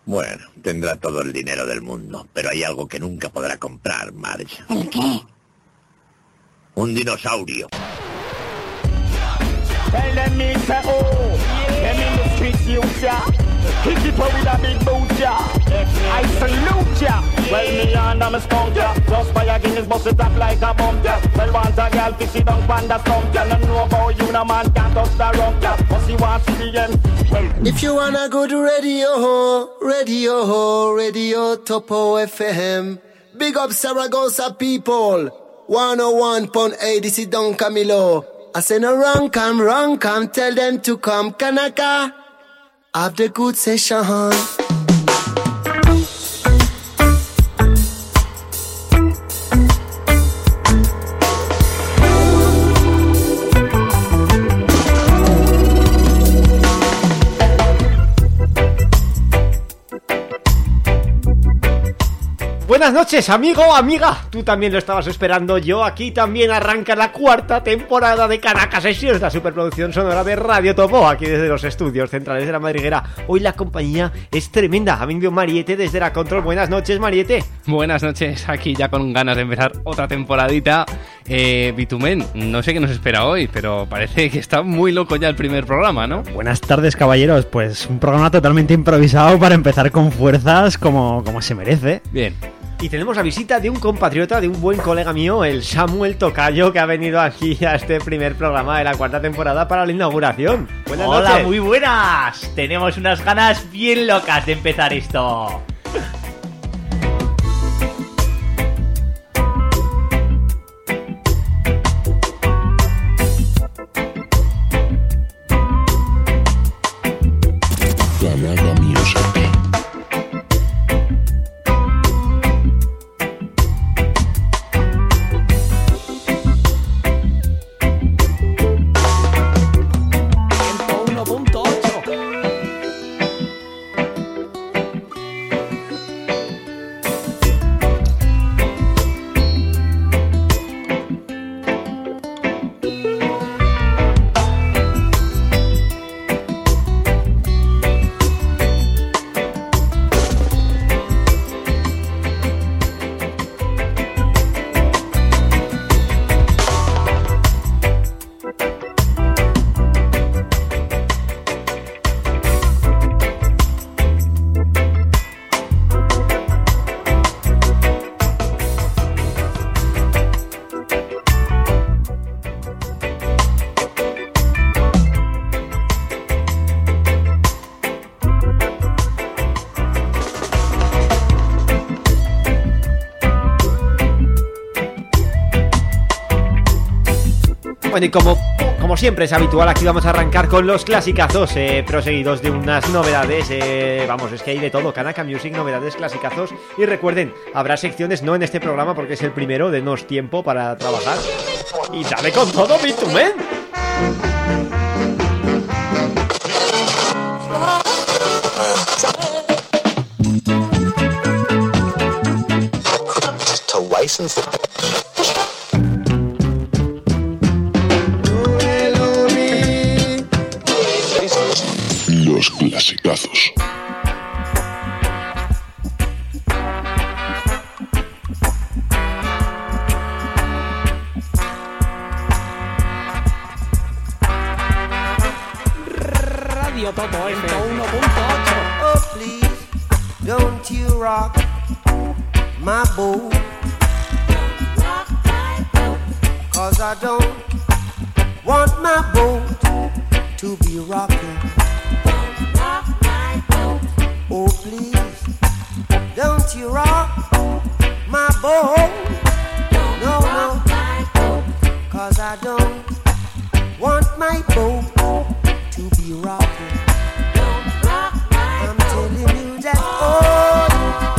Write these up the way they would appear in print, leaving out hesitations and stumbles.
Bueno, tendrá todo el dinero del mundo, pero hay algo que nunca podrá comprar, Marge. ¿El qué? Un dinosaurio. Tell them me say, oh, them in the street, you ya. Kick it up with a big boot, ya. I salute ya. Well, me under my skunk, ya. Just by a Guinness, bust it up like a bump, ya. Well, want a girl, fish it down, panda stump, ya. No know about you, no man can't touch the rump, ya. But you want to see the end. If you wanna go to Radio Topo FM. Big up Saragossa people. 101.8, this is Don Camilo. I say no wrong come, tell them to come, Kanaka. Have the good session. Buenas noches, amigo, amiga. Tú también lo estabas esperando. Yo aquí también arranca la cuarta temporada de Caracas Sessions, la superproducción sonora de Radio Topo, aquí desde los estudios centrales de La Madriguera. Hoy la compañía es tremenda. Ha venido Mariette desde la Control. Buenas noches, Mariette. Buenas noches, aquí ya con ganas de empezar otra temporadita. Bitumen, no sé qué nos espera hoy, pero parece que está muy loco ya el primer programa, ¿no? Buenas tardes, caballeros. Pues un programa totalmente improvisado para empezar con fuerzas como se merece. Bien. Y tenemos la visita de un compatriota, de un buen colega mío, el Samuel Tocayo, que ha venido aquí a este primer programa de la cuarta temporada para la inauguración. Buenas noches. Hola, muy buenas. Tenemos unas ganas bien locas de empezar esto. Bueno, y como siempre es habitual, aquí vamos a arrancar con los clasicazos, proseguidos de unas novedades. Vamos, es que hay de todo: Kanaka Music, novedades, clasicazos. Y recuerden, habrá secciones, no en este programa porque es el primero, denos tiempo para trabajar. Y dale con todo, Bitumen. Los clasicazos. Radio Topo FM 1.8. Oh, please, don't you rock my boat. 'Cause I don't want my boat to be rocking. Oh, please, don't you rock my boat. No, no, 'cause I don't want my boat to be rocking. I'm telling you that, oh,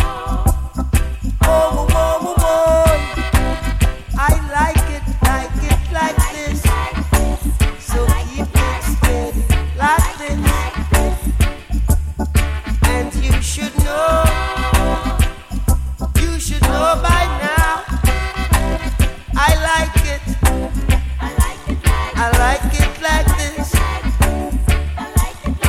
oh, oh, oh, I like it like this. So keep it steady like this. And you should know by now. I like it like this.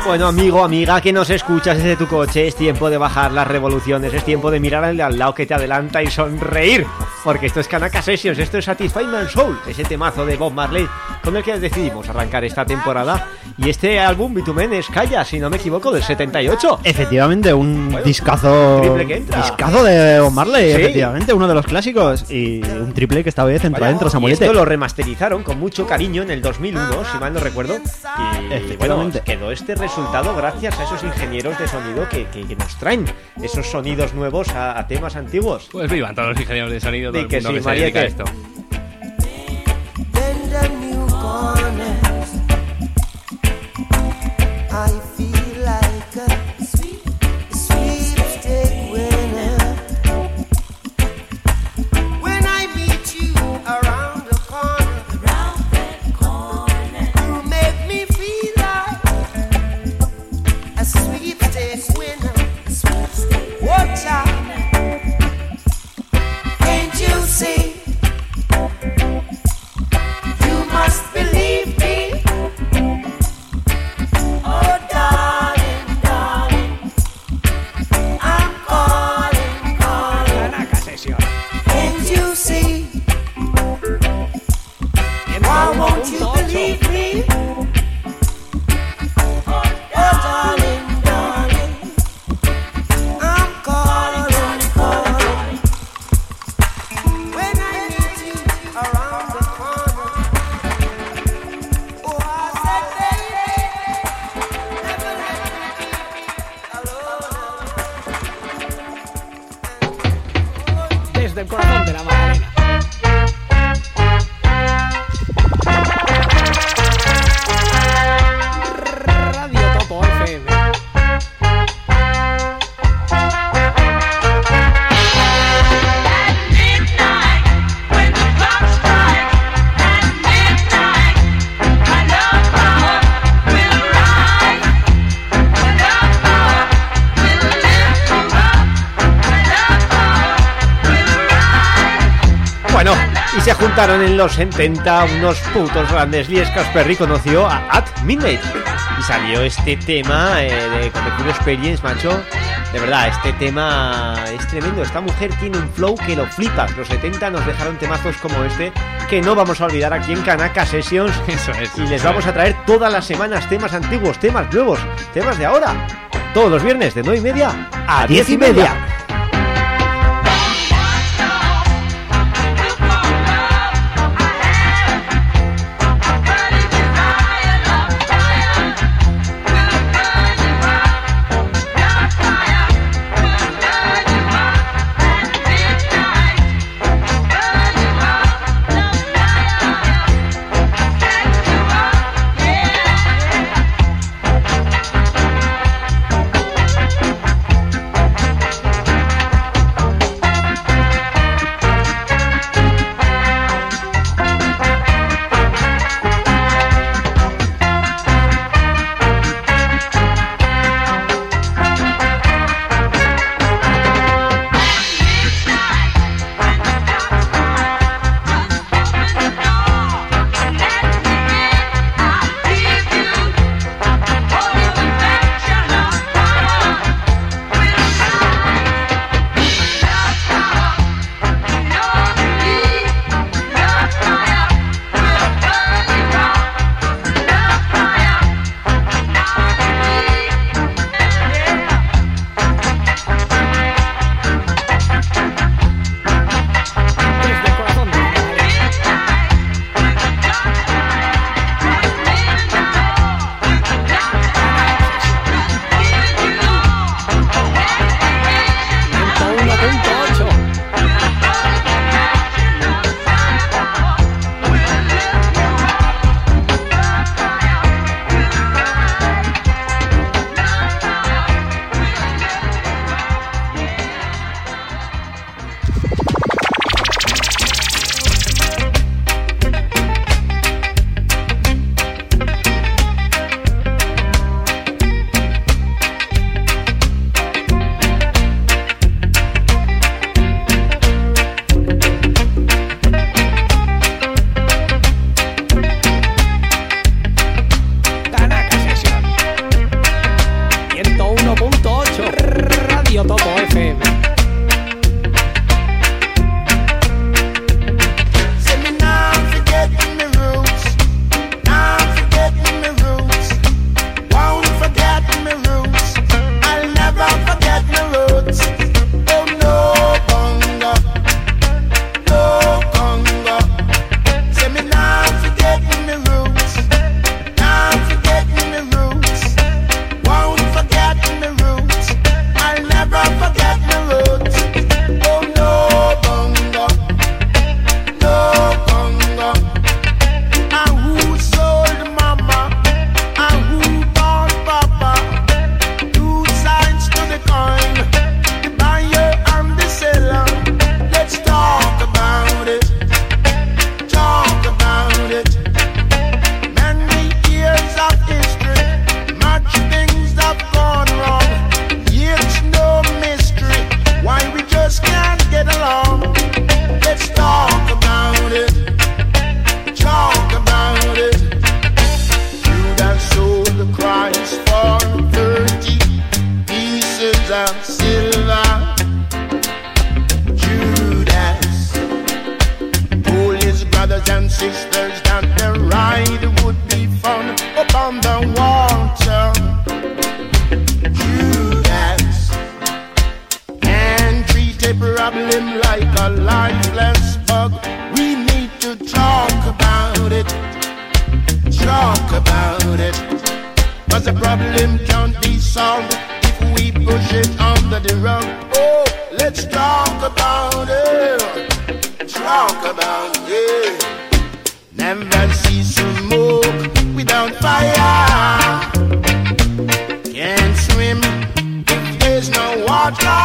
Bueno, amigo, amiga, que nos escuchas desde tu coche, es tiempo de bajar las revoluciones, es tiempo de mirar al de al lado que te adelanta y sonreír, porque esto es Kanaka Sessions, esto es Satisfy My Soul, ese temazo de Bob Marley con el que decidimos arrancar esta temporada. Y este álbum, Bitumen, es Calla, si no me equivoco, del 78. Efectivamente, un discazo. Triple que entra. Discazo de Bob Marley, Sí. efectivamente, uno de los clásicos. Y un triple que esta vez entra Vaya, dentro, y Samuelete. esto lo remasterizaron con mucho cariño en el 2001, si mal no recuerdo. Y bueno, Efectivamente. quedó este resultado gracias a esos ingenieros de sonido que nos traen esos sonidos nuevos a temas antiguos. Pues vivan todos los ingenieros de sonido, todo Di el que mundo sí, que se María, dedica a que- esto. I feel like a sweepstake winner when I meet you around the corner. You make me feel like a sweepstake winner. Watch out, can't you see? You must believe me. Oh, darling, darling, I'm calling. Can't you see? Why won't you believe me? Oh, darling, darling, I'm calling. When I meet you around the corner, oh, I said, baby, never let me be alone. Desde el corazón de la Magdalena. Radio Topo FM. Bueno, y se juntaron en los 70 unos putos grandes. Liescas Perry conoció a At Midnight y salió este tema de Cool Experience, macho. De verdad, este tema es tremendo. Esta mujer tiene un flow que lo flipas. Los 70 nos dejaron temazos como este que no vamos a olvidar aquí en Kanaka Sessions. Eso es. Y les vamos a traer todas las semanas temas antiguos, temas nuevos, temas de ahora. Todos los viernes de 9:30 a 10:30. about it. 'Cause the problem can't be solved if we push it under the rug. Oh, let's talk about it. Talk about it. Never see smoke without fire. Can't swim if there's no water.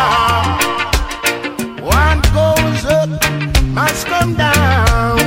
One goes up, must come down.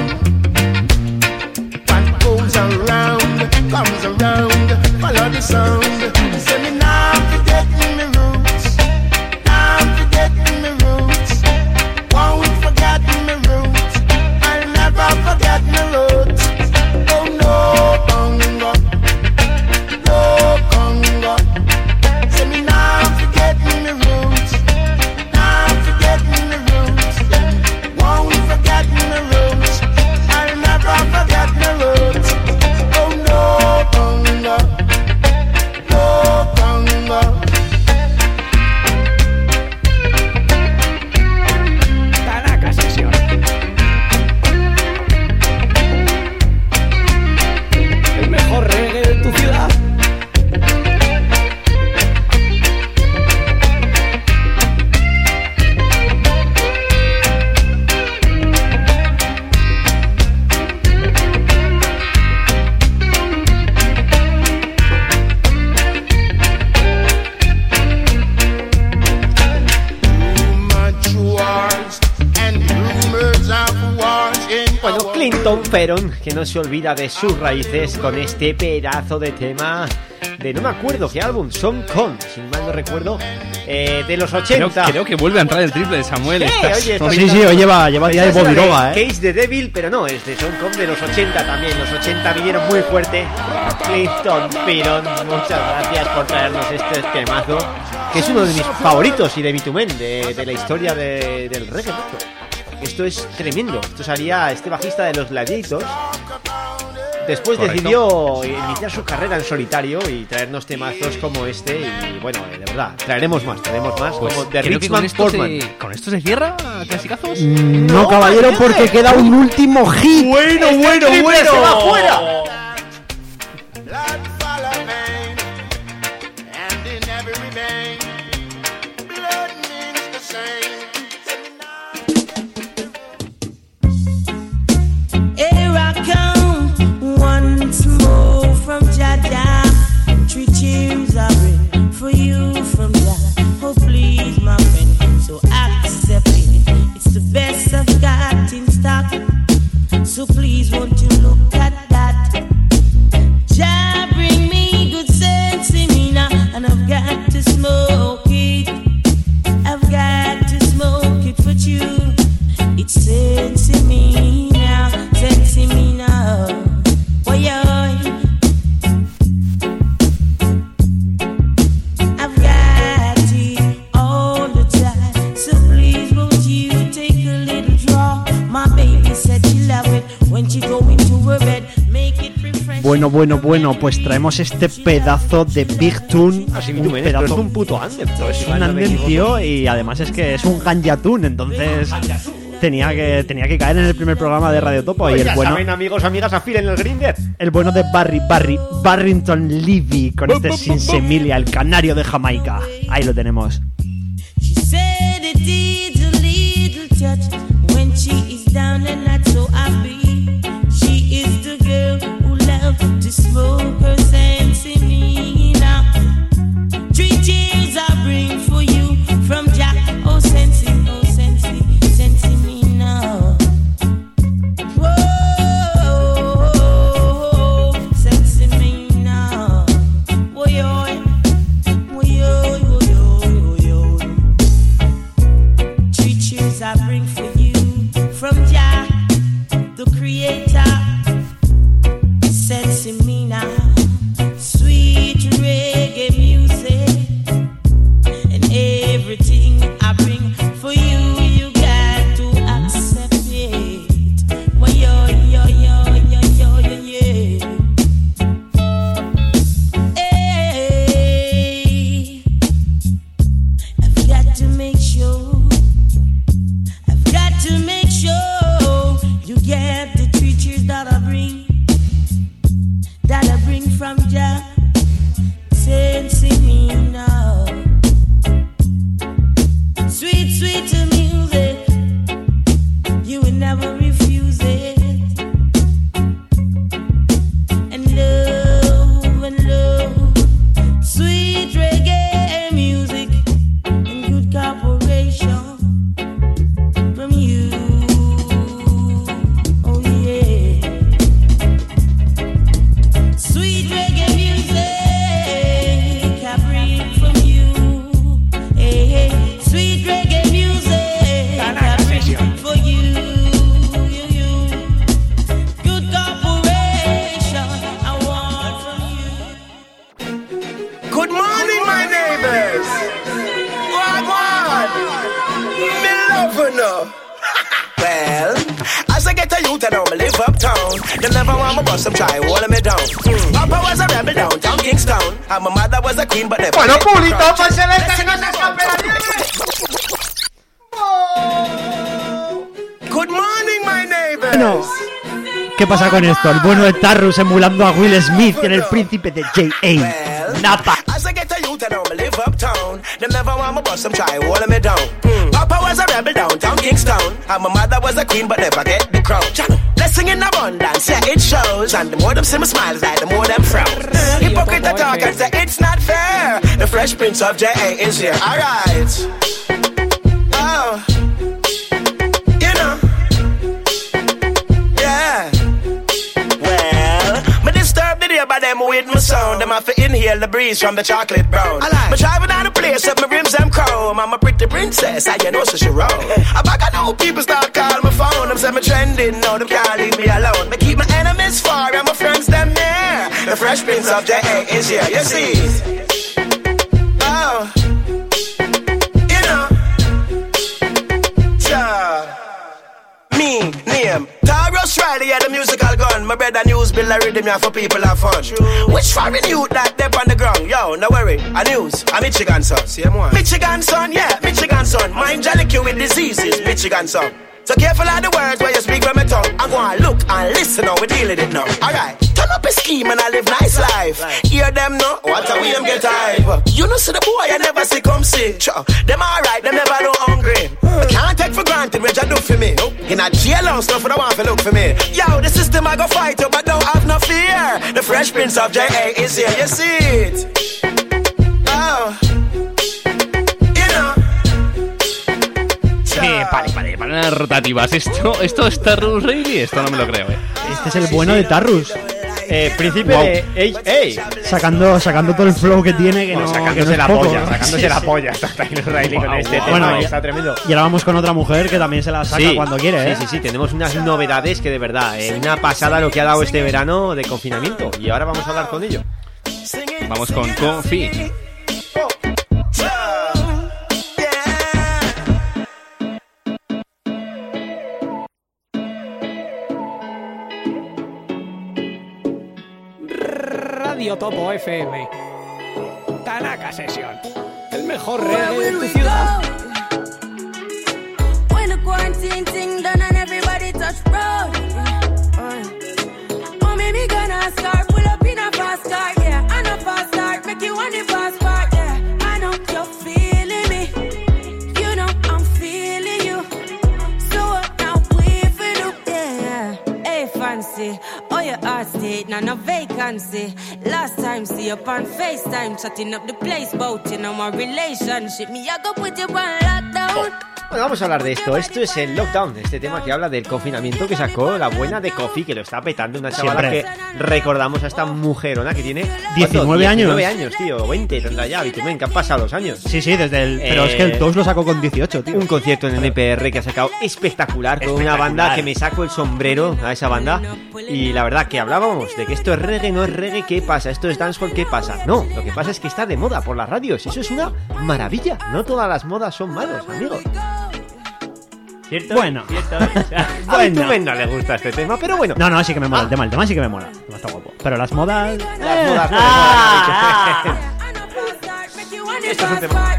One goes around, comes around. Follow the sound. Say me now forgetting my roots. Now forgetting my roots. Won't forget my roots. I'll never forget my roots. Oh no, Congo. No, Congo. Say me now forgetting my roots. Now forgetting my roots. Won't forget my roots. I'll never forget my roots. Oh no, Congo. No, Congo. Tanaka Sesión. El mejor reggae de tu ciudad. Much wars and rumors of wars in Bueno, our Clinton Ferron, que no se olvida de sus raíces con este pedazo de tema de no me acuerdo qué álbum, Son Con, si mal no recuerdo, de los 80. Creo que vuelve a entrar el triple de Samuel. Sí, Estás- oye, esto Sí, sí, hoy lleva día de Esa es la Bodiroga, de Case the Devil, pero no, es de Son Con de los 80 también. Los 80 vinieron muy fuerte. Clinton Ferron, muchas gracias por traernos este temazo, que es uno de mis favoritos y de Bitumen, de la historia del reggae. Esto es tremendo. Esto salía este bajista de los Gladiators. Después Correcto. decidió iniciar su carrera en solitario y traernos temazos como este. Y bueno, de verdad, traeremos más Pues como The creo que con Richman esto, Portman. ¿con esto se cierra, clasicazos? No, caballero, porque queda un último hit. Bueno, se va fuera. blood follow vein, and in every vein, blood means the same. Here I come once more from Jaja. 3 cheers I bring for you from Jah. Oh please, my friend, so accept it. It's the best I've got in stock. So please, won't you look at that? Jah bring me good sense in me now, and I've got to smoke it. I've got to smoke it for you. It's sense in me now, sense in me now. Boy, I've got it all the time. So please, won't you take a little draw? My baby said she love it when she go into her bed. Make it refresh. Bueno, pues traemos este pedazo de Big Tune. Así un Bitumen, esto es pedazo, un puto andem. es un andem, tío, y además es que es un ganja tune, entonces tenía que caer en el primer programa de Radio Topo. Y Pues el ya bueno, saben, amigos, amigas, afilen el grinder. el bueno de Barrington Levy con este Sinsemilia, el canario de Jamaica. Ahí lo tenemos. She said it needs a little touch when she is down and not so happy. She is the girl who loves to smoke her sense in me now. 3 cheers I bring for you from Jack. Oh, sense in me now. Whoa, sense in me now. Woy, woy, woy. 3 cheers I bring for you from Jah, the Creator. Sense in me now. Sweet reggae music and everything I bring for you. You got to accept it. Well, yo, yeah. Hey, I've got to make sure. I've got to make sure you get the 3 cheers that I bring. That from Jah. Sensing me now. Sweet, sweet music. You will never refuse it. And love, sweet reggae music and good cooperation from you. Oh yeah. Sweet reggae music I bring from you. Hey, hey. Sweet reggae music I bring for you. Good cooperation I want from you. Good morning, my neighbors. Wagwan. Me love you now. Well, as I get a youth and I live uptown, they never want me bust them try holding me down. Papa was a rebel downtown Kingston, and my mother was a queen, but never. Bueno, público, pues se ve que no se escape la Good morning, my neighbors. Bueno, ¿qué pasa con esto? El bueno de Tarrus emulando a Will Smith en El Príncipe de J.A. Napa. As I get a youth and I live uptown, they never want me bust them try holding me down. Papa was a rebel downtown Kingston, and my mother was a queen, but never get the crown. Blessing in abundance, yeah, it shows. And the more them see me smiles, like the more them frown. Hypocrite talk and say it's not fair. The Fresh Prince of J.A. is here. Alright. Oh. You know. Yeah. Well, me disturb the day by them with my sound. Them have to inhale the breeze from the chocolate brown. Me driving down the place up my rims them chrome. I'm a pretty princess, I you know so she roll. I back I know people start calling my phone. Them say me trending, no them can't leave me alone. Me keep my enemies far and my friends them near. The Fresh Prince of J.A. is here, you see. Oh. You know. Cha. Me, name Tarrus Riley, yeah, the musical gun. My brother news bill, I rhythm here for people have fun. Which foreign youth that dip on the ground? Yo, no worry, a news, a Michigan son. Michigan son, yeah, Michigan son. Mind jelly with diseases, Michigan son. So careful of the words where you speak from my tongue. I'm gonna look and listen how we deal with it now. Alright, turn up a scheme and I live nice life. Hear them now, what a way them get hype. You know see the boy I never see come see. Them alright, them never no hungry. I can't take for granted what you do for me. In a jail long stuff, I want to look for me. Yo, the system I go fight you, but don't have no fear. The Fresh Prince of J.A. is here, you see it. Oh. Para rotativas. Esto es Tarrus Riley, esto no me lo creo, Este es el bueno de Tarrus. Príncipe de ey. Sacando todo el flow que tiene, que no, sacándose que no la es poco. polla, sacándose la polla. Está Tarrus Riley con este tema, está tremendo. Y ahora vamos con otra mujer que también se la saca cuando quiere, Sí, tenemos unas novedades que de verdad, una pasada lo que ha dado este verano de confinamiento. Y ahora vamos a hablar con ello. Vamos con Kofi. Radio Topo FM. Tanaka Session. El mejor reggae de tu ciudad. When the quarantine thing done and everybody touch road. Oh, maybe gonna start, pull up in a fast car, yeah. I know fast start, make you want the fast part, yeah. I know you're feeling me. You know I'm feeling you. So what now we for do, yeah. Hey, fancy. Oh, your heart state, now no vacancy. Last time, see you on FaceTime, chatting up the place, bout you know my relationship. Me, I go put you on lockdown. Bueno, vamos a hablar de esto. Esto es el Lockdown, este tema que habla del confinamiento que sacó la buena de Kofi, que lo está petando. Una chavala que recordamos a esta mujerona que tiene 19 años. 19 años, tío, 20 tendrá ya, Bitumen, que han pasado los años. Sí, desde el... Pero es que el 2 lo sacó con 18, tío. Un concierto en NPR que ha sacado espectacular, con una banda que me saco el sombrero a esa banda. Y la verdad que hablábamos de que esto es reggae, no es reggae, ¿qué pasa? Esto es dancehall, ¿qué pasa? No, lo que pasa es que está de moda por las radios. Eso es una maravilla. No todas las modas son malas, amigos. ¿Cierto? Bueno. A Bitumen no le gusta este tema, pero bueno. No, sí que me mola el tema sí que me mola. Está guapo. Pero las modas... Esto es un tema.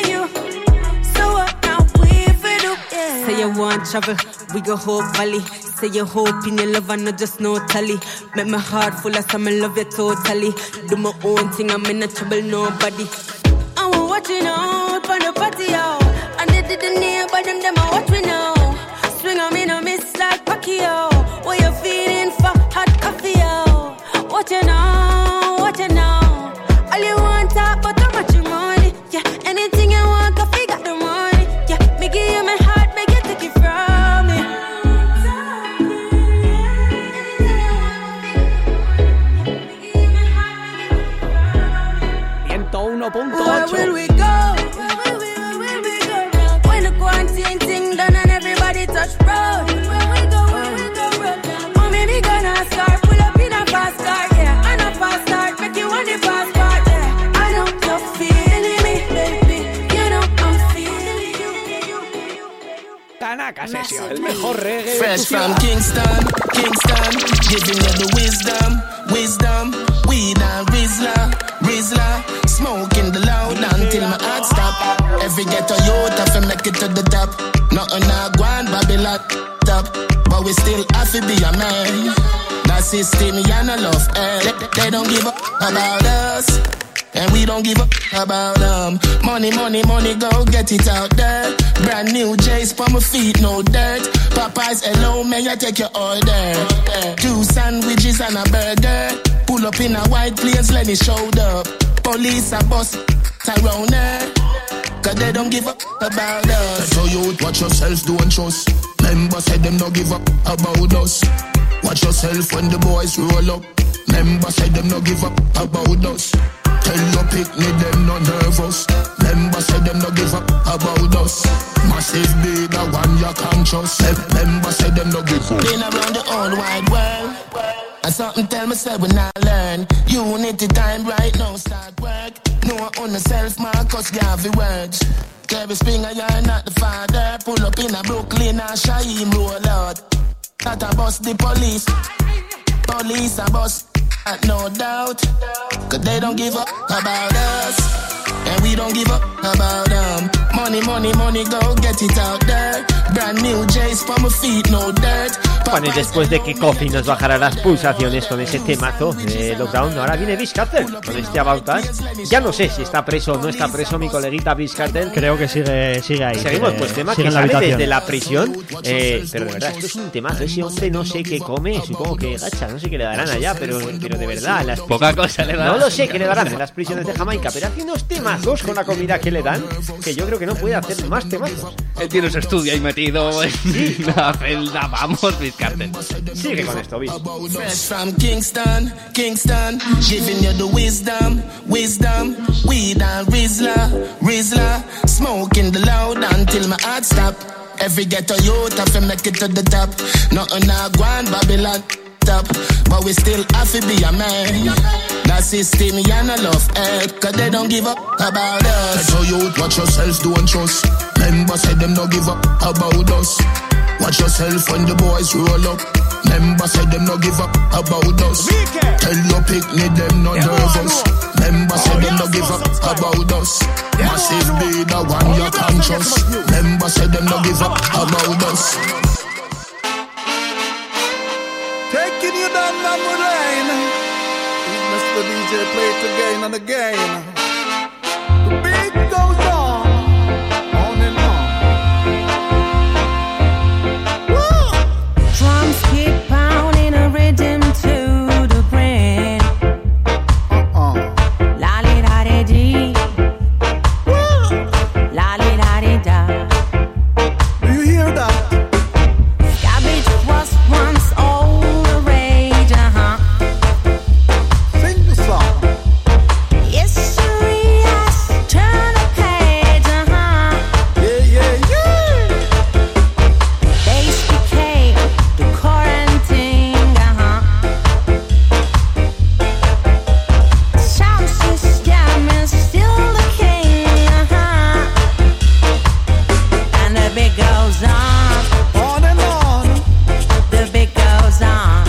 Say you want travel, we go whole valley. say you're hoping your love and not just no tally. Make my heart full of some love you totally. Do my own thing, I'm in a trouble nobody. I'm watching out for the party out. And they didn't hear but them I watch me now. Swing on me no miss like Pacquiao. What you feeling for hot coffee out? Watching out, watching out. All you want talk but how much you money. Yeah, anything you want, coffee got the money. Yeah, me give you my heart, make you take it from me. Where will we go? When the quarantine thing done and everybody touch road. Where we go, road. Oh, maybe gonna start, pull up in a fast car, yeah. And a fast start, make you want the fast part, yeah. I know you're feeling me, baby. You know I'm feeling you. Tanaka Session, el mejor reggae. Fresh from Kingston, giving you the wisdom. Weed and Rizla, smoking the loud until my heart stop. Every ghetto youth have to make it to the top. Nothing a gone Babylon top, but we still have to be a man. That system, you no love, they don't give up about us. And we don't give up about them. Money, go get it out there. Brand new J's for my feet, no dirt. Popeyes, hello, may I take your order? 2 sandwiches and a burger. Pull up in a white place, let me show up. Police a bus around there. Cause they don't give up about us. So you watch yourself, don't trust. Members say them don't give up about us. Watch yourself when the boys roll up. Members say them don't give up about us. Tell your picnic them no nervous. Members say them no give up about us. Massive big a one you can't trust. Members say them no give up. Been around the whole wide world, and something tell me say we not learn. Unity time right now start work. No on the self Marcus Garvey words. Kerry Springer you're not the father. Pull up in a Brooklyn and Shaheem roll out. Not a bus the police. Police a bus. No doubt, cause they don't give up about us, and we don't give up about them. Money, go get it out there. Brand new J's for my feet, no dirt. Bueno, y después de que Coffee nos bajara las pulsaciones con ese temazo de Lockdown, ahora viene Vince Carter con este About Us. Ya no sé si está preso o no está preso mi coleguita Vince Carter. Creo que sigue ahí. Seguimos, pues tema que sale desde la prisión. Pero de verdad, esto es un temazo. Ese hombre no sé qué come, supongo que gacha, no sé qué le darán allá, pero de verdad, poca cosa le darán. No lo sé qué le darán en las prisiones de Jamaica, pero hace unos temazos con la comida que le dan, que yo creo que no puede hacer más temazos. Él tiene su estudio ahí metido en la celda. Vamos, Vince Carter. Sigue con esto, Vince. Fresh from Kingston, giving you the wisdom. Weed and Rizla, smoking the loud until my heart stop. Every ghetto youth have to make it to the top. Nothing a gone Babylon top, but we still have to be a man. That system, you no love, cause they don't give up about us. So you watch yourself, don't trust. Members say them don't give up about us. Watch yourself when the boys roll up. Members say them no give up about us. Tell your picnic them no nervous. Members say them no give up about us. Massive be the one you can't trust. Members say them no give up about us. Taking you down memory lane. Mr. DJ play it again and again. The beat goes on and on. Woo! Drums keep pounding a rhythm to the brain. La li da di di. La li da di da. Do you hear that? Cabbage was once all the rage, Sing the song. History has turned a page, Yeah. Base became the quarantine, Sound system is still the king, And the beat goes on and on. The beat goes on,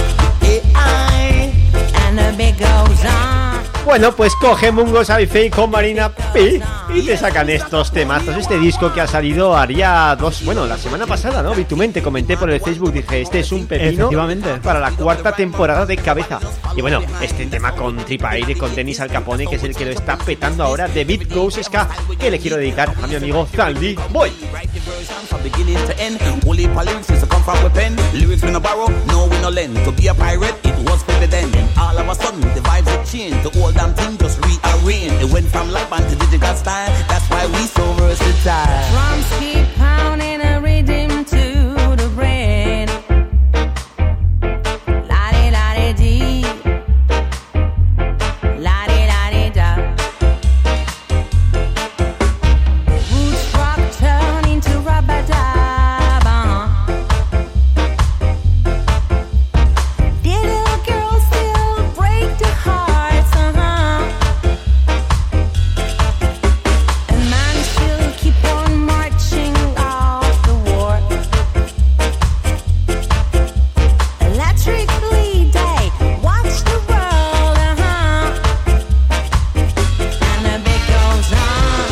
and the beat goes on. Bueno, pues coge Mungo Sabifei con Marina P y Y te sacan estos temazos, este disco que ha salido haría la semana pasada, ¿no? Bitumen, te comenté por el Facebook, dije, este es un pepino para la 4ª temporada de Cabeza. Y bueno, este tema con Tripaire, con Dennis Al Capone, que es el que lo está petando ahora, The Beat Goes Ska, que le quiero dedicar a mi amigo Zandy Boy. From beginning to end, only lyrics used to come from a pen. Lyrics we no borrow, no we no lend. To be a pirate, it was for then. All of a sudden, the vibes have changed. The old damn thing just rearranged. It went from live band to digital style. That's why we so versatile. Drums keep pounding a rhythm to the brain. La-di la-di-dee, la-di-la-di-da. Roots rock turn into rubber-dub, Little girls still break the hearts, And man still keep on marching off the war. Electrically they watch the world, And the beat goes on.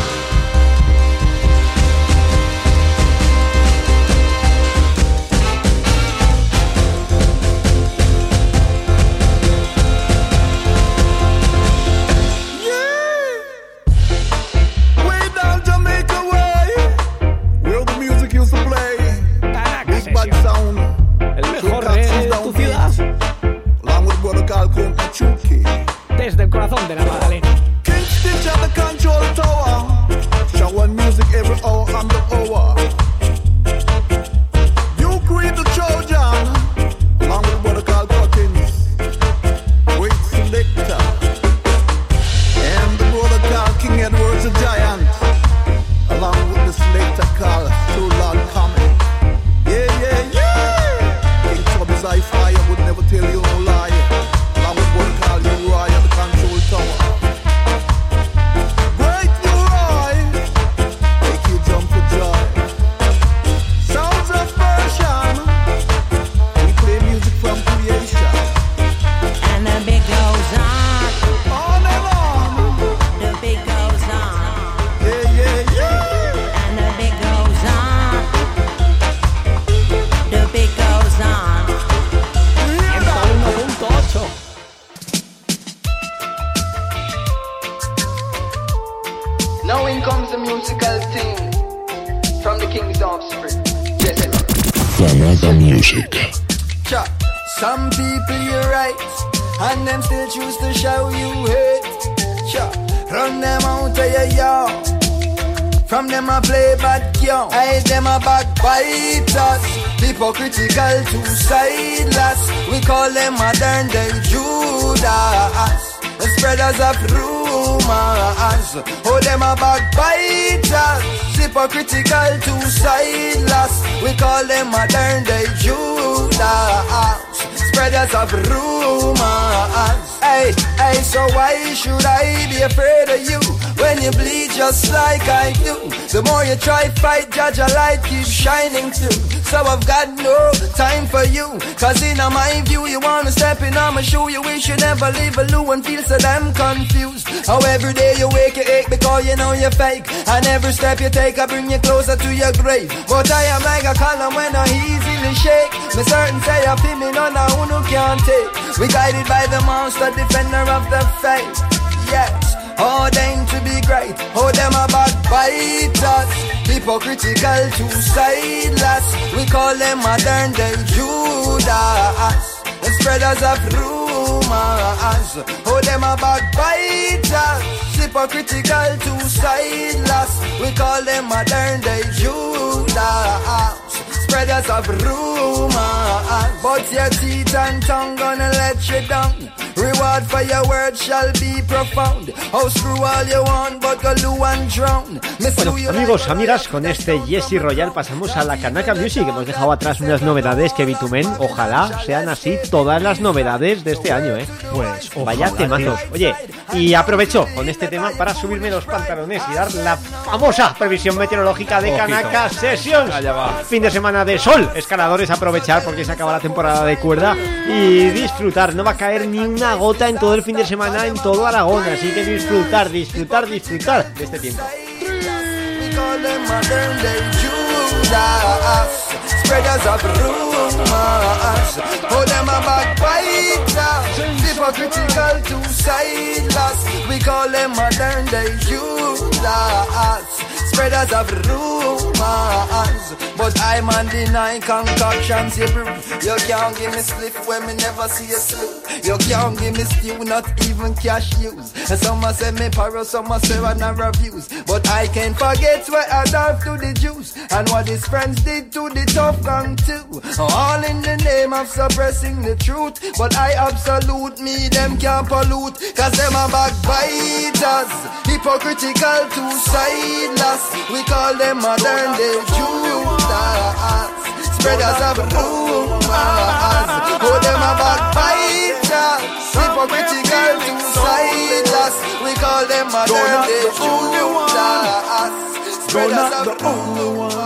Way down Jamaica way, where the music used to play. Big bad sound. El mejor de tu ciudad. Along with brother Carl Cook Machuki. Desde el corazón de la Magdalena. King Stitch at the control tower. Showing music every hour on the hour. You create the Trojan. Along with brother Carl Cockins. Great selector. And the brother Carl King Edwards the giant. Along with the selector Carl True Lord Comic. Yeah. King Tubby's eye fire would never tell you no lie. Along with brother Carl Roy at the control tower. Great new Roy, make you jump for joy. Sounds of version. We play music from creation. And the beat goes on. On and on. The beat goes on. Yeah. And the beat goes on. The beat goes on. 101.8. Now in comes the musical thing from the King's Offspring. Yes, Canada Music. Cha. Some people you right, and them still choose to show you hate. Cha. Run them out of your yard. From them I play bad young. I them a backbiters. Hypocritical, two-sideless. We call them modern day Judas. The spreaders of rumors. Oh, them a backbiters. Hypocritical, two-sideless. We call them modern day Judas. Spreaders of rumors. Hey, so why should I be afraid of you when you bleed just like I do? The more you try fight, judge a light keeps shining through. So I've got no time for you, cause in my view you wanna step in on my shoe. You wish you never leave a loo and feel so damn confused. How every day you wake you ache because you know you're fake, and every step you take I bring you closer to your grave. But I am like a column when I easily shake. Me certain say I feel me none of who can't take. We guided by the monster, defender of the faith. Yes, ordained to be great. Oh, them a backbiters. Hypocritical, two-sideless. We call them modern day Judas. The spreaders of rumors. Oh, them a backbiters. Hypocritical, two-sideless. We call them modern day Judas. Spreaders of rumors. But your teeth and tongue gonna let you down. Reward for your words shall be profound. Oh, screw all you want, but go loo and drown. Bueno, amigos, amigas, con este Jesse Royal pasamos a la Kanaka Music. Hemos dejado atrás unas novedades que Bitumen, ojalá sean así todas las novedades de este año, Pues vaya temazos. Oye, y aprovecho con este tema para subirme los pantalones y dar la famosa previsión meteorológica de Kanaka Sessions. Fin de semana de sol, escaladores, aprovechar porque se acaba la temporada de cuerda y disfrutar. No va a caer ni una gota en todo el fin de semana en todo Aragón, así que disfrutar de este tiempo. call them modern day Judas, spreaders of rumors. Oh, them a backbiters, hypocritical, two-sideless. We call them modern day Judas, spreaders of rumors. But I'm on deny concoctions you brew. You can't give me slip when me never see a slip. You can't give me stew, not even cash use. And some a say me paro, some a say I not reviews. But I can't forget what I done to the Jews and what his friends did to the tough gang too. All in the name of suppressing the truth. But I absolute me, them can't pollute. Cause them are backbiters, hypocritical, two-sideless. We call them modern day Judas, spreaders of rumors. Oh, them are backbiters, hypocritical, two-sideless. We call them modern day Judas, spreaders of rumors.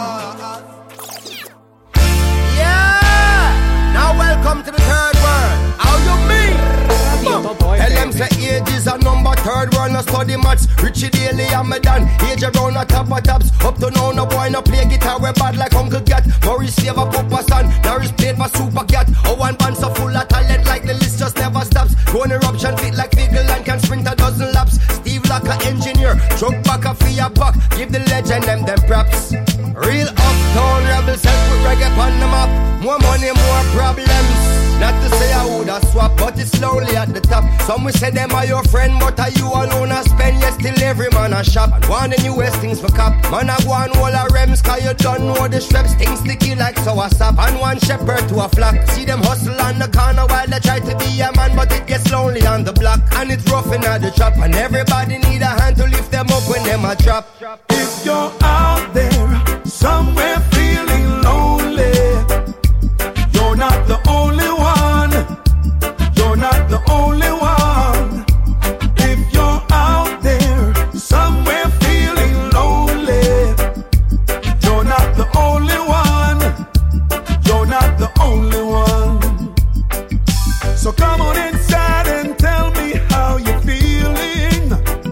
Yeah, now welcome to the third world. How you mean? Tell them say age is a number, third world no study maths. Richie Daly and me done, age around a top of tops. Up to now no boy no play guitar, we bad like Uncle Cat. Maurice favor Papa Son, Norris played for Super Cat. Oh, one band so full of talent like the list just never stops. One eruption fit like Figgle and can sprint a dozen laps. Steve Locker engineer, truck back a for your buck. Give the legend them props. Real uptown rebels help with reggae on the map. More money, more problems. Not to say I woulda swap, but it's lonely at the top. Some will say them are your friend, but are you alone a spend? Yes, still every man a shop. And one the newest things for cop. Man a go on all a rems, cause you don't know the straps. Things sticky like sour sap. And one shepherd to a flock. See them hustle on the corner while they try to be a man, but it gets lonely on the block. And it's rough in the trap. And everybody need a hand to lift them up when them a drop. If you're out there, somewhere feeling lonely, you're not the only one. You're not the only one. If you're out there, somewhere feeling lonely, you're not the only one. You're not the only one. So come on inside and tell me how you're feeling.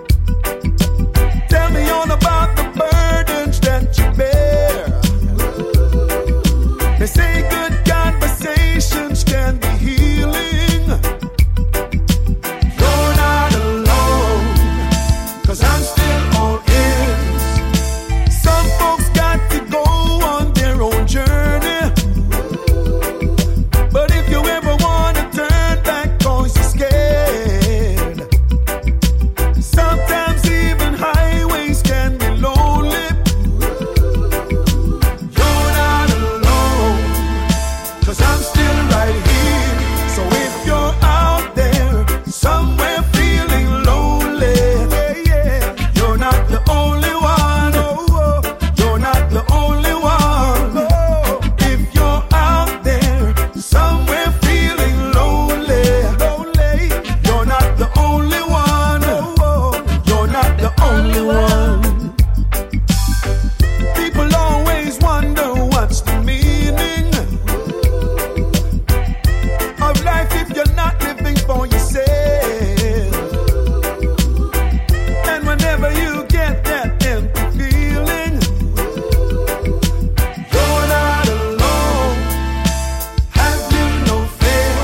Tell me all about the burdens that you bear. They say good conversations can be healing. You're not alone, 'cause I'm still all ears. Some folks got to go on their own journey. But if you ever wanna turn back, 'cause you're scared. Sometimes even highways can be lonely. You're not alone, 'cause I'm still right here. So if you're out there, somewhere feeling lonely, you're not the only one. You're not the only one. If you're out there, somewhere feeling lonely, you're not the only one. You're not the only one. People always wonder what's the meaning of life if you're not living for yourself. And whenever you get that empty feeling, you're not alone. Have you no fear?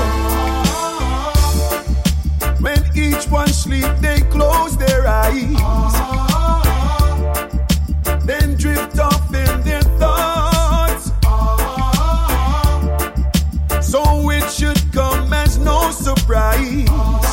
When each one sleep, they close their eyes, then drift off in their thoughts. So it should come as no surprise.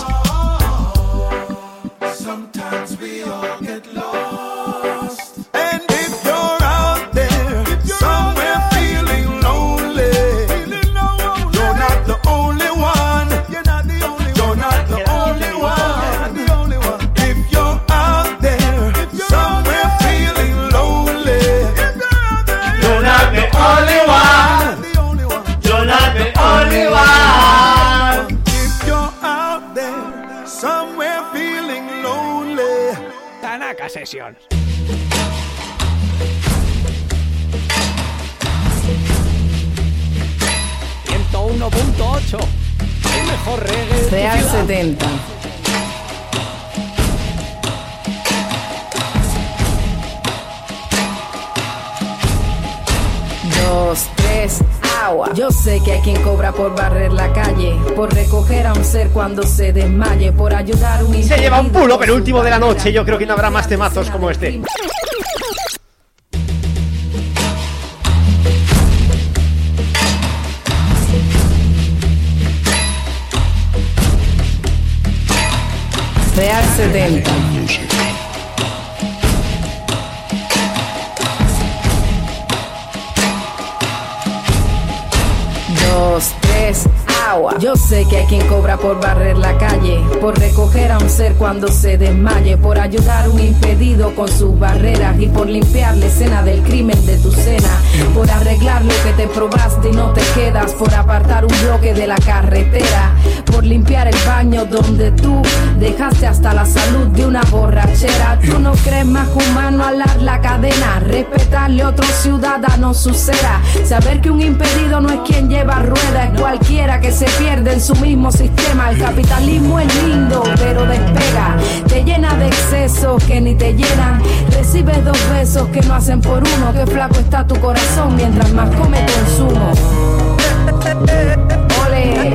Sometimes we all get lost. And if you're out there, somewhere feeling lonely, you're not the only one. You're not the only one. You're not the only one. If you're out there, somewhere feeling lonely, You're not the only one. You're not the only one. if you're out there, somewhere feeling lonely. Tanaka Sessions. .8 el mejor reggae de tu Real ciudad. 70. Yo sé que hay quien cobra por barrer la calle, por recoger a un ser cuando se desmaye, por ayudar a un Se lleva un pulo penúltimo de la noche. Yo creo que no habrá más temazos como este. Real 70. Dos, tres, agua. Yo sé que hay quien cobra por barrer la calle, por recoger a un ser cuando se desmaye, por ayudar a un impedido con sus barreras y por limpiar la escena del crimen de tu cena, por arreglar lo que te probaste y no te quedas, por apartar un bloque de la carretera, por limpiar el baño donde tú dejaste hasta la salud de una borrachera. Tú no crees más humano alar la cadena, respetarle a otro ciudadano su cera, saber que un impedido no es quien lleva rueda, es cualquiera que se pierde en su mismo sistema. El capitalismo es lindo pero despega, te llena de excesos que ni te llenan, recibes 2 besos que no hacen por uno, que flaco está tu corazón mientras más come consumo. Ole.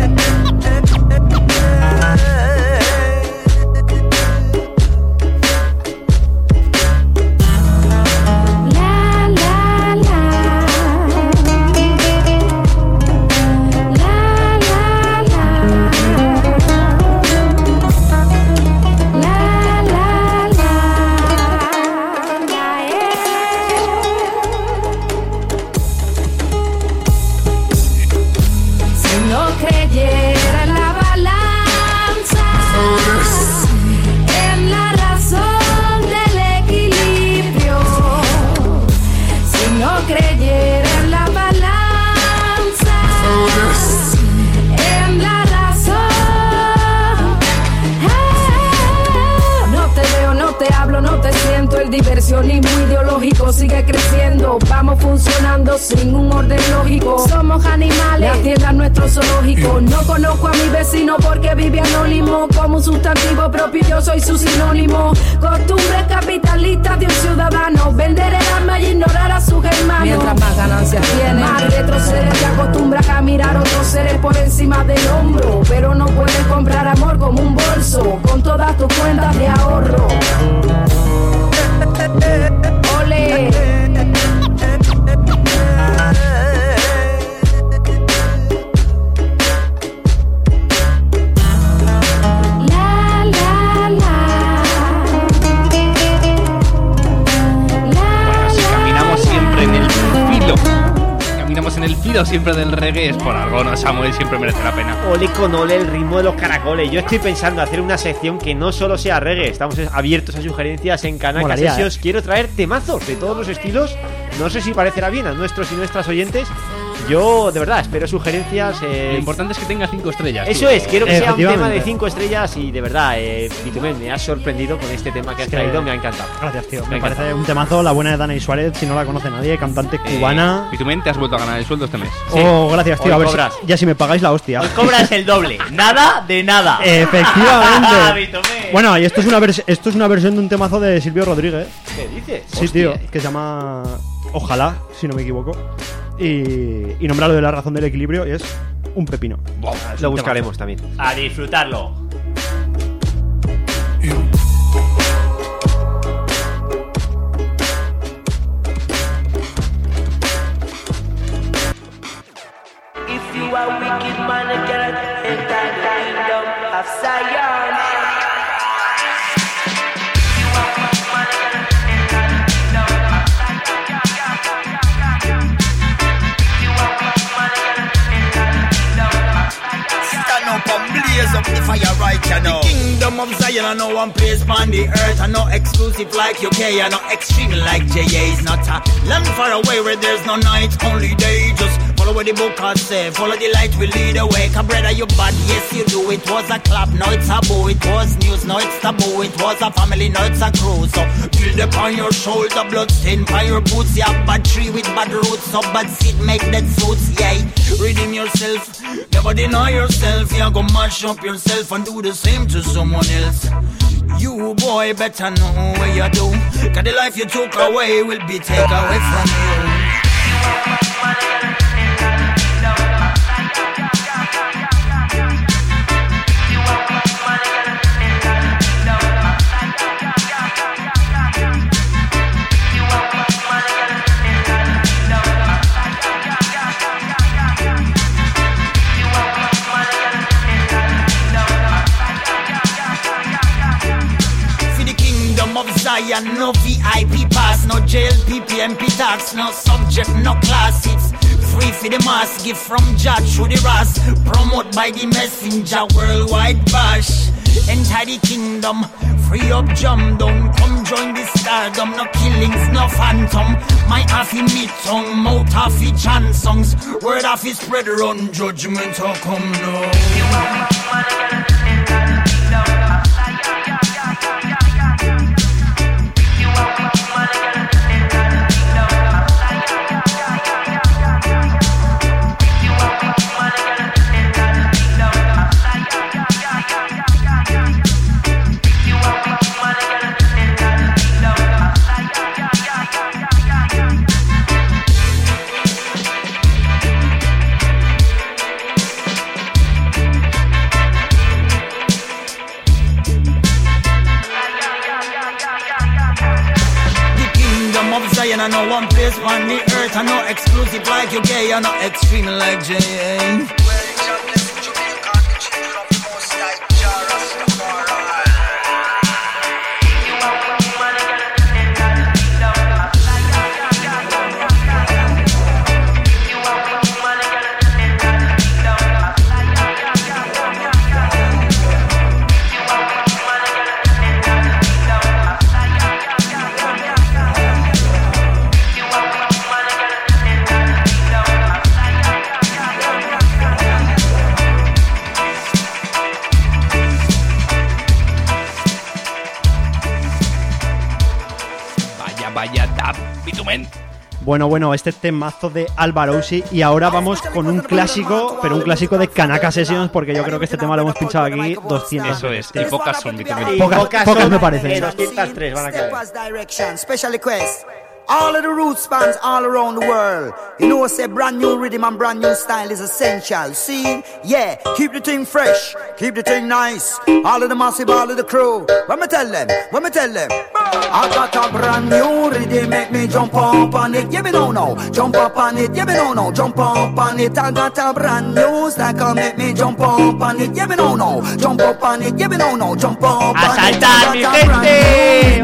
Diversionismo ideológico sigue creciendo, vamos funcionando sin un orden lógico. Somos animales, atiendan nuestro zoológico. No conozco a mi vecino porque vive anónimo. Como un sustantivo propio yo soy su sinónimo. Costumbres capitalistas de un ciudadano, vender el alma y ignorar a sus hermanos. Mientras más ganancias tiene, más retrocede. Te acostumbras a mirar a otros seres por encima del hombro, pero no puedes comprar amor como un bolso, con todas tus cuentas de ahorro. Ole. En el filo siempre del reggae, es por algo, ¿no? Samuel siempre merece la pena. Ole con ole, el ritmo de los caracoles. Yo estoy pensando hacer una sección que no solo sea reggae. Estamos abiertos a sugerencias en Kanaka Sessions. Quiero traer temazos de todos los estilos. No sé si parecerá bien a nuestros y nuestras oyentes. Yo, de verdad, espero sugerencias. Lo importante es que tenga 5 estrellas. Eso es, quiero que sea un tema de 5 estrellas. Y de verdad, Bitumen, me has sorprendido con este tema que has traído. Me ha encantado. Gracias, tío. Me parece un temazo. La buena de Dana y Suárez, si no la conoce nadie, cantante cubana. Bitumen, te has vuelto a ganar el sueldo este mes. Oh, gracias, tío. A ver si, ya si me pagáis la hostia. Hoy cobras el doble. Nada de nada. Efectivamente. Bueno, y esto es una versión de un temazo de Silvio Rodríguez. ¿Qué dices? Sí, hostia, tío, que se llama Ojalá, si no me equivoco. Y nombra lo de la razón del equilibrio y es un pepino. Wow, lo buscaremos también. A disfrutarlo. If you are wicked man, you cannot enter the kingdom of Zion. Blaze up the fire right, you know. The kingdom of Zion, I know one place on the earth. I know exclusive like UK, I know extreme like JA. It's not a land far away where there's no night, only day. Just follow what the book has said, follow the light will lead the way. Cause brother, you bad, yes you do. It was a clap, now it's a boo. It was news, now it's taboo. It was a family, now it's a crew. So build upon your shoulder, blood stain by your boots. Yeah, bad tree with bad roots, so bad seed make that suits. Yeah, redeem yourself, never deny yourself. Yeah, go mash up yourself and do the same to someone else. You boy better know what you do, cause the life you took away will be taken away from you. and no VIP pass, no jail, PPMP tax, no subject, no class. It's free for the mass, gift from Jah through the Ras. Promote by the messenger, worldwide bash. Enter the kingdom, free up, jump down. Come join the stardom, no killings, no phantom. My half in me tongue, mouth half in chant songs. Word half is spread around, judgment will come now. I know one place on the earth. I know exclusive like you gay. I know extreme like Jane. Bueno, este temazo de Alvarousi. Y ahora vamos con un clásico, pero un clásico de Kanaka Sessions, porque yo creo que este tema lo hemos pinchado aquí 200. Eso es, y pocas son, pocas me parecen. 203 van a caer. Special request. All of the roots bands all around the world. You know, say brand new rhythm and brand new style is essential. See, yeah, keep the thing fresh, keep the thing nice. All of the massive, all of the crew. What me tell them? I got a brand new rhythm, make me jump up on it. Yeah, me no, jump up on it. Yeah, me no, jump up on it. I got a brand new stack, make me jump up on it. Yeah, me no, jump up on it. Yeah, me no, jump up on it. ¡Asaltar, mi gente!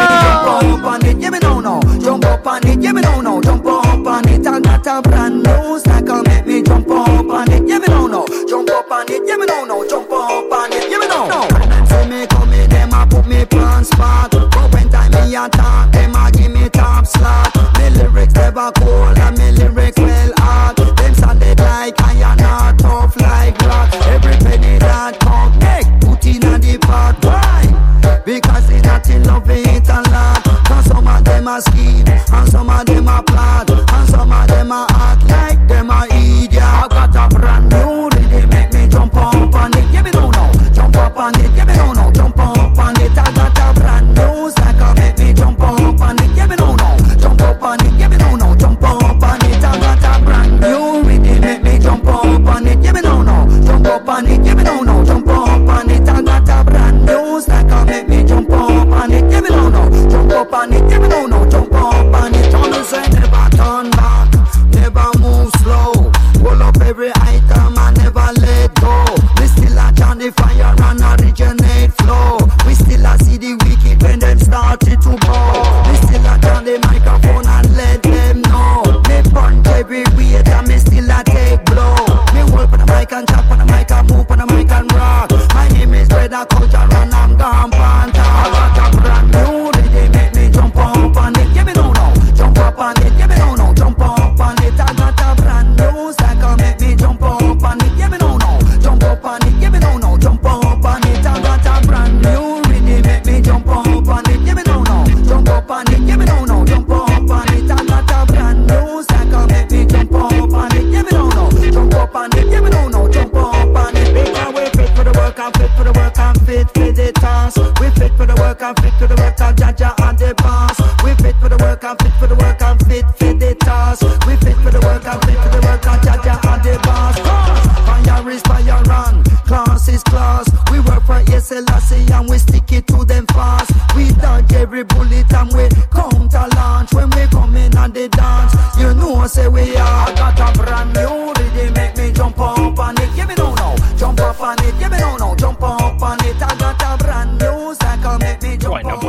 ¡Vámonos! Yeah, me no, jump up on it, yeah me no, jump up on it. I got a brand new stack, make me jump up on it, yeah me no, jump up on it, yeah me no, jump up on it, yeah me no. See me coming, them a put me pants back. But when time me attack, them a give me top slot. Me lyrics never cold and me lyrics well hard. Them solid like iron or tough like rock. Every penny that come, put in a the pot. Why? Because it's not in love, it a lot. Cause some of them a scheme, and some of them a plot, and some of them a act like them a idiot. I got a brand new rhythm, make me jump up on it. Yeah me no, jump up on it. Yeah me no, jump up on it. I got a brand new stack, make me jump up on it. Yeah me no, jump up on it. Yeah me no, jump up on it. I got a brand new rhythm, make me jump up on it. Yeah me no, jump up on it. Yeah me no, jump up on it. I got a brand new stack, make me jump up on it. Yeah me no, jump up on it. Yeah me no, jump up on it. Don't say never turn back, never move slow. Pull up every item and never let go. We still a chant the fire and originate flow. We still a see the wicked when them started to bow. We still a chant the microphone and let them know. Me punch every weight and me still a take blow. Me hold on the mic and chop on the mic and move on the mic and rock. My name is Brother Culture and I'm gone panta. I got a brand new rhythm, make me jump up on it. Yeah me no, jump up on it. Yeah me no, jump up on it. I got a brand new stack, make me jump up on it. Yeah me no, jump up on it. Yeah me no, jump up on it. I got a brand new rhythm, make me jump up on it. Yeah me no, jump up on it. Yeah me no, jump up on it. I got a brand new stack, make me jump up on it. Yeah me no, jump up on it. Yeah me no, jump up on it. Because we fit for the work, I'm fit for the work, I'm fit for the task. We fit for the work, I'm fit for the work, I'm Jaja and the boss. We fit for the work, I'm fit for the work, I'm fit for the task. We fit for the work, I'm fit for the work, I'm Jaja and the boss. Fire is fire and class is class. We work for SLC and we stick it to them fast. We dodge every bullet and we counter launch. When we come in and they dance, you know say we are. I got a brand new rhythm, make me jump up on it. Yeah me no, jump up on it. Yeah me no, jump up on it. I got a brand new stack, make me jump up on it.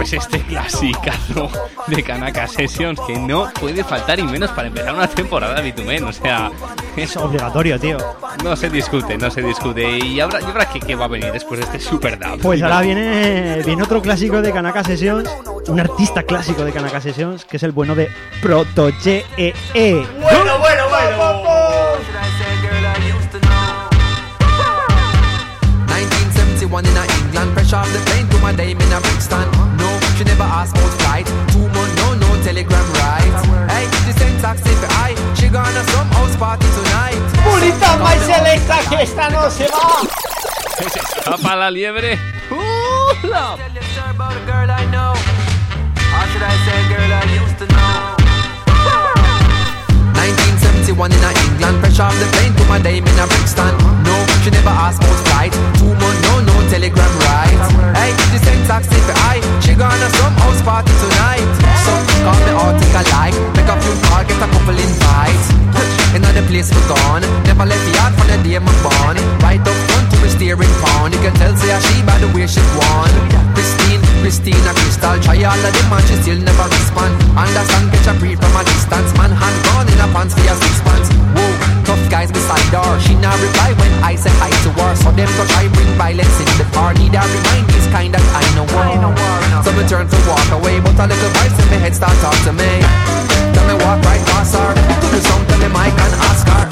Pues este clasicazo de Kanaka Sessions que no puede faltar y menos para empezar una temporada de Bitumen, o sea, es obligatorio, tío. No se discute. ¿Y ahora qué va a venir después de este super dub? Pues ahora viene otro clásico de Kanaka Sessions, un artista clásico de Kanaka Sessions, que es el bueno de Protoje. Bueno. 1971 in England, fresh off the plane to my dame in a Brixton. No, she never asked about flight. 2 months, no telegram right. Hey, this ain't taxi for I. She gonna some house party tonight. ¡Purita más selecta que esta no se va! Se escapa la liebre. Love. Girl I know. Or should I say girl I used to know? 1971 in England, fresh off the plane to my dame in a Brixton. No, she never asked about flight. 2 months, no telegram right. Hey, this ain't taxi for I. She gonna some house party tonight. So call me article like, make a few calls, get a couple invites. Another place we're gone. Never left the yard from the day I'm born. Right up front to the steering pound. You can tell say she by the way she won. Christina Crystal, try all of them and she still never respond. Understand, catch a breeze from a distance. Man hand gone in a pants for your 6 months. Whoa, tough guys beside her. She not reply when I say hi to her. So them to try bring violence in the car. Need a remind this kind that I know war. So me turn to walk away, but a little voice in my head start talk to me. Tell me walk right past her. To the sound, tell me mic and ask her.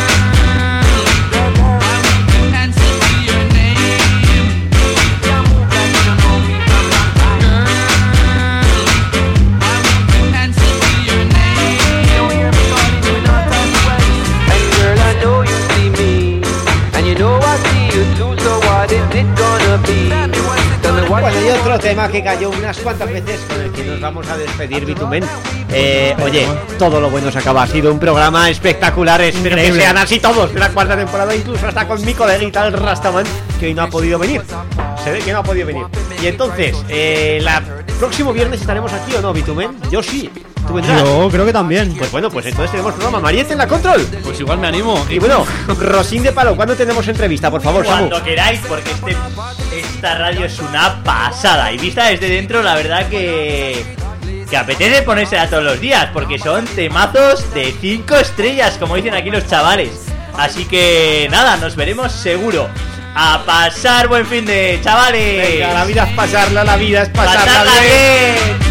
Bueno, y otro tema que cayó unas cuantas veces con el que nos vamos a despedir, Bitumen. Oye, todo lo bueno se acaba. Ha sido un programa espectacular. Espero que sean así todos de la cuarta temporada, incluso hasta con mi coleguita el Rastaman, que hoy no ha podido venir. Se ve que no ha podido venir. Y entonces, próximo viernes estaremos aquí, ¿o no, Bitumen? Yo sí. ¿Tú vendrás? Yo creo que también. Pues bueno, pues entonces tenemos programa. Mariette en la control. Pues igual me animo. Y bueno, Rosín de Palo, ¿cuándo tenemos entrevista? Por favor, cuando Samu. queráis, porque esta radio es una pasada. Y vista desde dentro, la verdad que apetece ponérsela todos los días, porque son temazos de 5 estrellas, como dicen aquí los chavales. Así que nada, nos veremos seguro. A pasar buen fin de, chavales. Venga, la vida es pasarla, la vida es pasarla bien.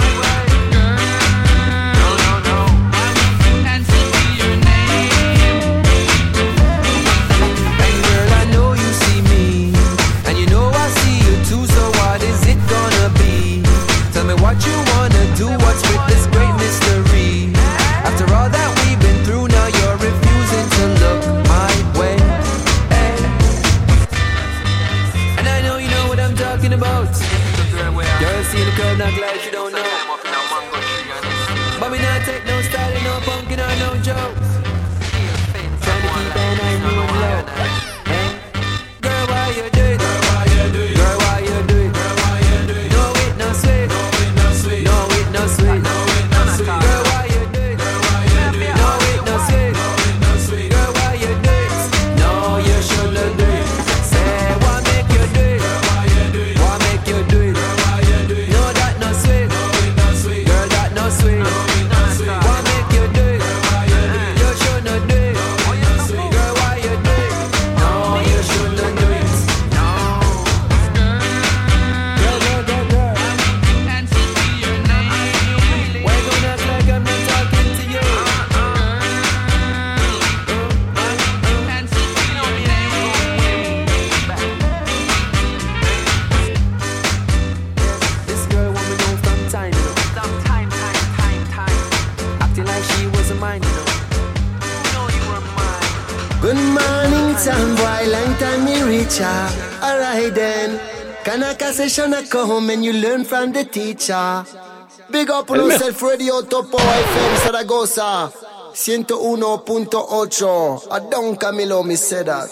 What you wanna do, what's with this great mystery? After all that we've been through, now you're refusing to look my way. Hey. And I know you know what I'm talking about. Girl, see the crowd not glad you don't know. But we not take no style, no pumpkin or no jokes. Trying to keep an eye on low. Hey. Girl, why you do it? Girl, why you do it? Girl, why you do it? Girl, why you do it? No, it no sweet. No, it no sweet. Girl, why you do it? No, it no sweet. Girl, why you do it? No, you shouldn't do it. Say, what make you do it? What make you do it? No, that no sweet. Girl, that no sweet. What make you do it? You shouldn't do it. Girl, why you do it? No, you shouldn't do it. No. Girl. Good morning, time boy, long time me reach ya. Alright then, Kanaka Session a come and you learn from the teacher. Big up on yourself, Radio Topo FM Zaragoza 101.8. A Don Camilo me say that.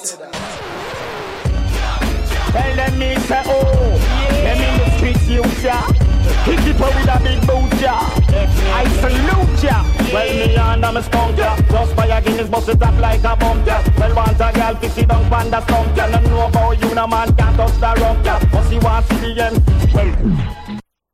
Hey, let me say, oh, them in the streets, you ja. Hit it with a big boot, ja. I salute ya. Well, me under my skunk, ja. Just by a Guinness, bust it up like a bump, ja. Well, want a girl, fix it down, pan the stump, ja. Don't know about you, no man can't touch the rump, ja. But she wants to see the end. Well,